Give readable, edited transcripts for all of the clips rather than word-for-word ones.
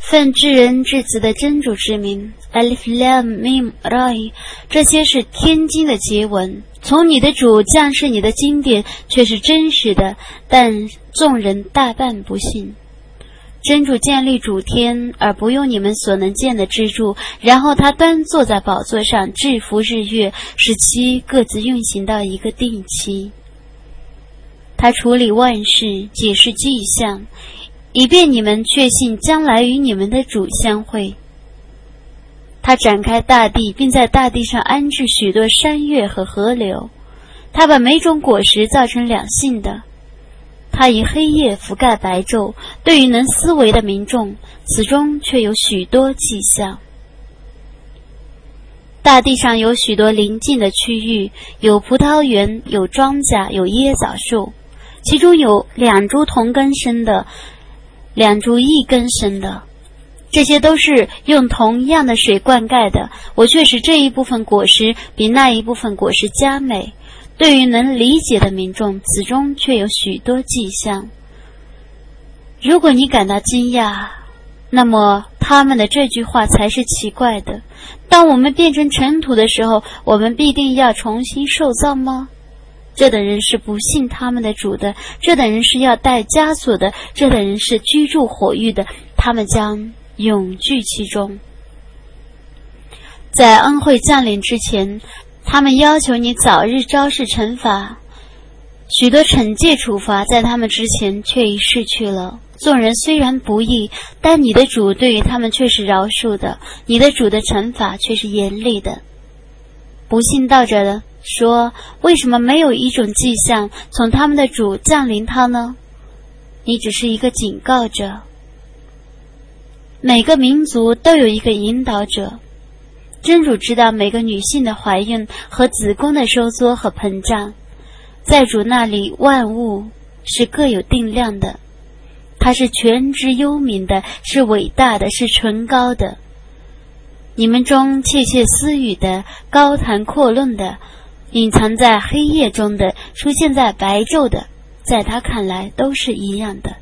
奉至人至慈的真主之名 Alif Lam Mim Ra， 这些是天经的结文，从你的主降世你的经典却是真实的，但众人大半不信。真主建立主天而不用你们所能见的支柱，然后他端坐在宝座上制服日月，使其各自运行到一个定期。他处理万事，解释迹象，以便你们确信将来与你们的主相会。他展开大地，并在大地上安置许多山岳和河流。他把每种果实造成两性的。他以黑夜覆盖白昼，对于能思维的民众，此中却有许多迹象。大地上有许多邻近的区域，有葡萄园，有庄稼，有椰枣树，其中有2株同根生的，2株异根生的，这些都是用同样的水灌溉的，我却使这一部分果实比那一部分果实佳美。对于能理解的民众，此中却有许多迹象。如果你感到惊讶，那么他们的这句话才是奇怪的。当我们变成尘土的时候，我们必定要重新受造吗？这等人是不信他们的主的，这等人是要带枷锁的，这等人是居住火狱的，他们将永居其中。在恩惠降临之前，他们要求你早日昭示惩罚，许多惩戒处罚在他们之前却已逝去了。众人虽然不义，但你的主对于他们却是饶恕的，你的主的惩罚却是严厉的。不信道者的说，为什么没有一种迹象从他们的主降临他呢？你只是一个警告者。每个民族都有一个引导者。真主知道每个女性的怀孕和子宫的收缩和膨胀，在主那里万物是各有定量的，他是全知幽冥的，是伟大的，是崇高的。你们中窃窃私语的，高谈阔论的，隐藏在黑夜中的，出现在白昼的，在他看来都是一样的。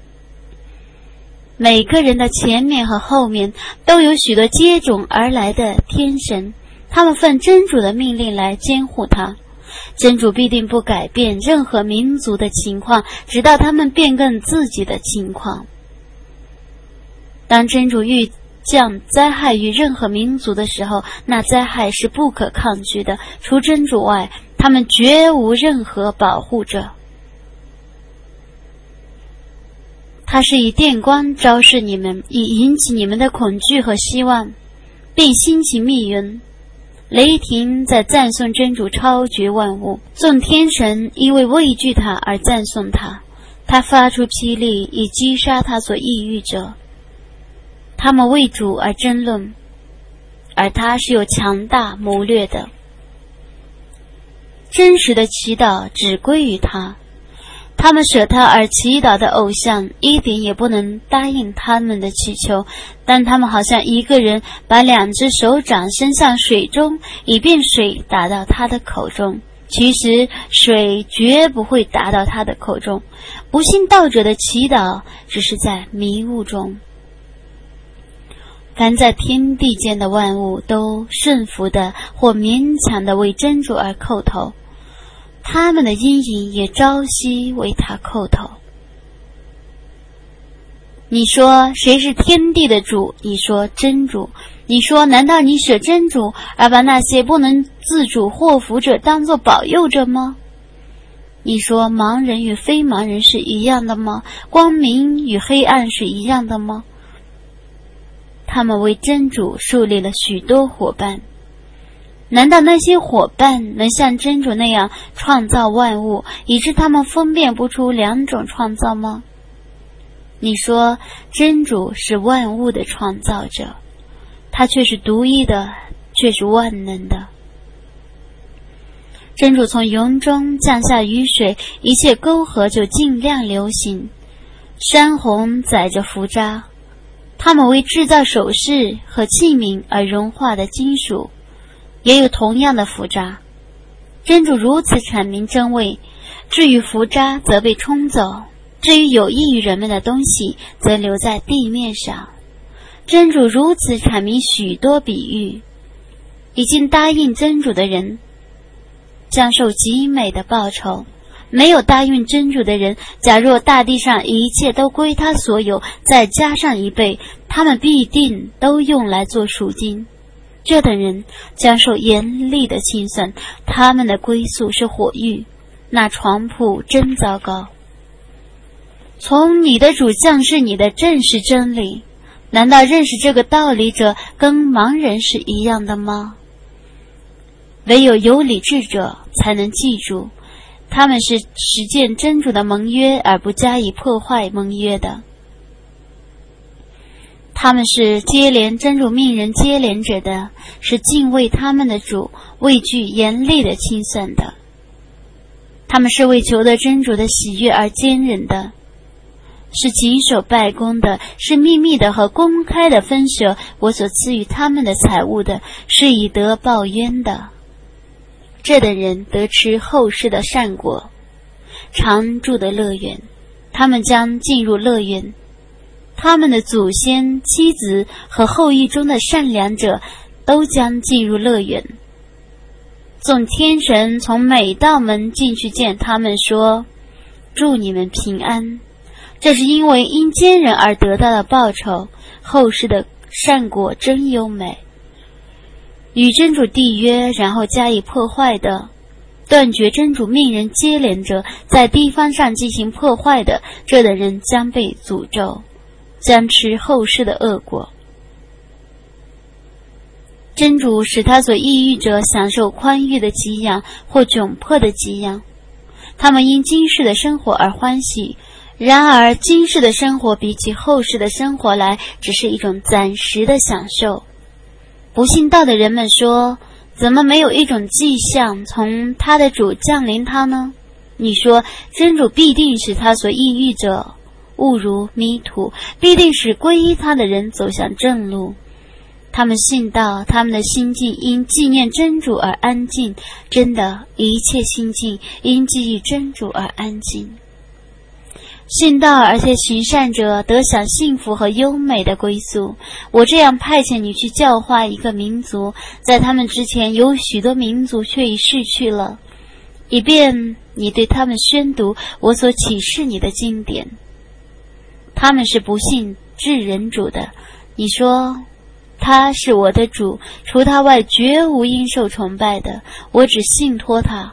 每个人的前面和后面都有许多接踵而来的天神，他们奉真主的命令来监护他。真主必定不改变任何民族的情况，直到他们变更自己的情况。当真主欲降灾害于任何民族的时候，那灾害是不可抗拒的，除真主外，他们绝无任何保护者。他是以电光昭示你们，以引起你们的恐惧和希望，并兴起密云。雷霆在赞颂真主超绝万物，众天神因为畏惧他而赞颂他，他发出霹雳以击杀他所抑郁者。他们为主而争论，而他是有强大谋略的。真实的祈祷只归于他，他们舍他而祈祷的偶像一点也不能答应他们的祈求，但他们好像一个人把2只手掌伸向水中，以便水达到他的口中。其实水绝不会达到他的口中。不信道者的祈祷只是在迷雾中。凡在天地间的万物都顺服的或勉强的为真主而叩头，他们的阴影也朝夕为他叩头。你说谁是天地的主？你说真主。你说难道你舍真主而把那些不能自主祸福者当作保佑者吗？你说盲人与非盲人是一样的吗？光明与黑暗是一样的吗？他们为真主树立了许多伙伴，难道那些伙伴能像真主那样创造万物，以致他们分辨不出2种创造吗？你说真主是万物的创造者，他却是独一的，却是万能的。真主从云中降下雨水，一切沟河就尽量流行，山洪载着浮渣，他们为制造首饰和器皿而融化的金属也有同样的浮渣。真主如此阐明真伪，至于浮渣则被冲走，至于有益于人们的东西则留在地面上。 真主如此阐明许多比喻，已经答应真主的人将受极美的报酬，没有答应真主的人，假若大地上一切都归他所有，再加上1倍，他们必定都用来做赎金。这等人将受严厉的清算，他们的归宿是火狱，那床铺真糟糕。从你的主降示你的正是真理，难道认识这个道理者跟盲人是一样的吗？唯有有理智者才能记住，他们是实践真主的盟约而不加以破坏盟约的，他们是接连真主命人接连者的，是敬畏他们的主，畏惧严厉的清算的，他们是为求得真主的喜悦而坚忍的，是谨守拜功的，是秘密的和公开的分舍我所赐予他们的财物的，是以德报冤的。这等人得吃后世的善果，常住的乐园，他们将进入乐园，他们的祖先、妻子和后裔中的善良者都将进入乐园。众天神从每道门进去见他们，说：祝你们平安。这是因为因奸人而得到的报酬，后世的善果真优美。与真主缔约然后加以破坏的，断绝真主命人接连者，在地方上进行破坏的，这等人将被诅咒，将吃后世的恶果。真主使他所抑郁者享受宽裕的给养或窘迫的给养，他们因今世的生活而欢喜，然而今世的生活比起后世的生活来，只是一种暂时的享受。不信道的人们说，怎么没有一种迹象从他的主降临他呢？你说，真主必定使他所抑郁者误入迷途，必定使皈依他的人走向正路。他们信道，他们的心境因纪念真主而安静，真的，一切心境因记忆真主而安静。信道而且行善者得享幸福和优美的归宿。我这样派遣你去教化一个民族，在他们之前有许多民族却已逝去了，以便你对他们宣读我所启示你的经典。他们是不信至人主的，你说他是我的主，除他外绝无应受崇拜的，我只信托他，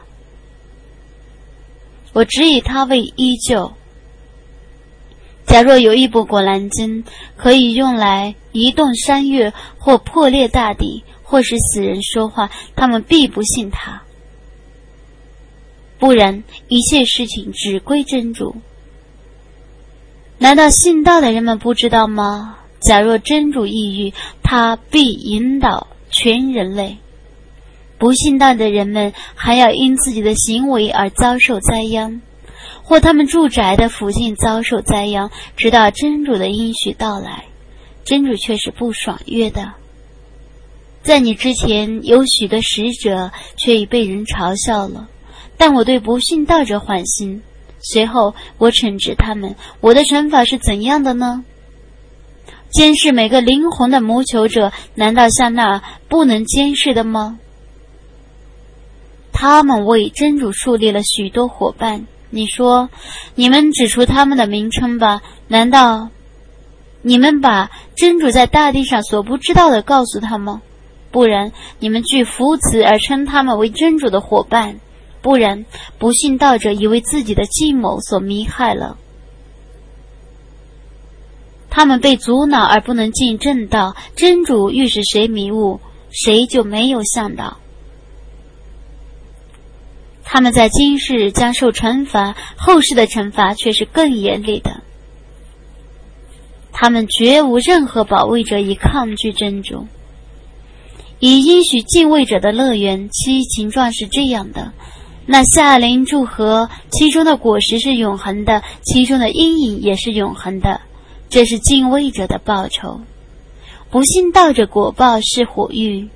我只以他为依旧。假若有一部果兰经可以用来移动山岳，或破裂大地，或使死人说话，他们必不信他。不然，一切事情只归真主。难道信道的人们不知道吗？假若真主抑郁，他必引导全人类。不信道的人们还要因自己的行为而遭受灾殃，或他们住宅的附近遭受灾殃，直到真主的应许到来。真主却是不爽约的。在你之前有许多使者，却已被人嘲笑了，但我对不信道者缓心，随后我惩治他们。我的惩罚是怎样的呢？监视每个灵魂的谋求者，难道像那不能监视的吗？他们为真主树立了许多伙伴。你说，你们指出他们的名称吧，难道你们把真主在大地上所不知道的告诉他吗？不然，你们据扶持而称他们为真主的伙伴，不然，不信道者以为自己的计谋所迷害了。他们被阻挠而不能进正道，真主欲使谁迷雾，谁就没有向导。他们在今世将受惩罚，后世的惩罚却是更严厉的。他们绝无任何保卫者以抗拒真主。以应许敬畏者的乐园，其情状是这样的：那夏林祝河，其中的果实是永恒的，其中的阴影也是永恒的，这是敬畏者的报酬。不信道者果报是火狱。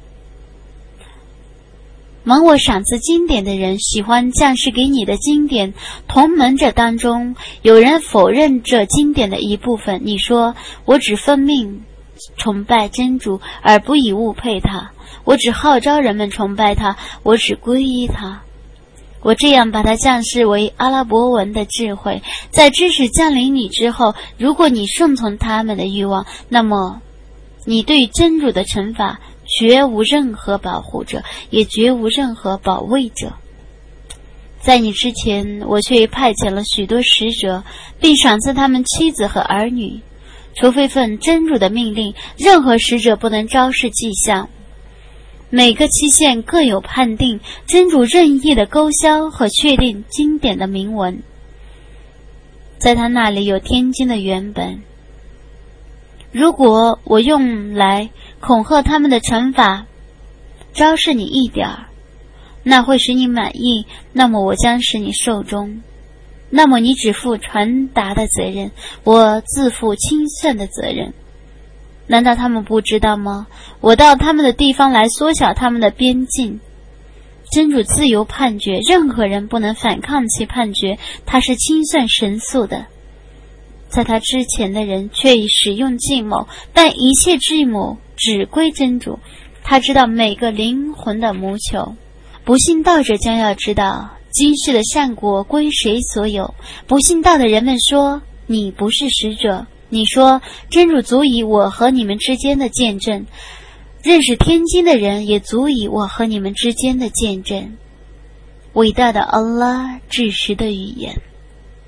蒙我赏赐经典的人喜欢降示给你的经典，同门者当中有人否认这经典的一部分。你说，我只分命崇拜真主，而不以物配他。我只号召人们崇拜他，我只皈依他。我这样把它降世为阿拉伯文的智慧，在知识降临你之后，如果你顺从他们的欲望，那么你对真主的惩罚绝无任何保护者，也绝无任何保卫者。在你之前，我却派遣了许多使者，并赏赐他们妻子和儿女，除非奉真主的命令，任何使者不能昭示迹象。每个期限各有判定，真主任意的勾销和确定经典的铭文，在他那里有天经的原本。如果我用来恐吓他们的惩罚昭示你一点儿，那会使你满意，那么我将使你寿终。那么你只负传达的责任，我自负清算的责任。难道他们不知道吗？我到他们的地方来缩小他们的边境。真主自由判决，任何人不能反抗其判决，他是清算神速的。在他之前的人却已使用计谋，但一切计谋只归真主，他知道每个灵魂的谋求。不信道者将要知道，今世的善果归谁所有。不信道的人们说，你不是使者。你说，真主足以我和你们之间的见证，认识天经的人也足以我和你们之间的见证。伟大的安拉至实的语言。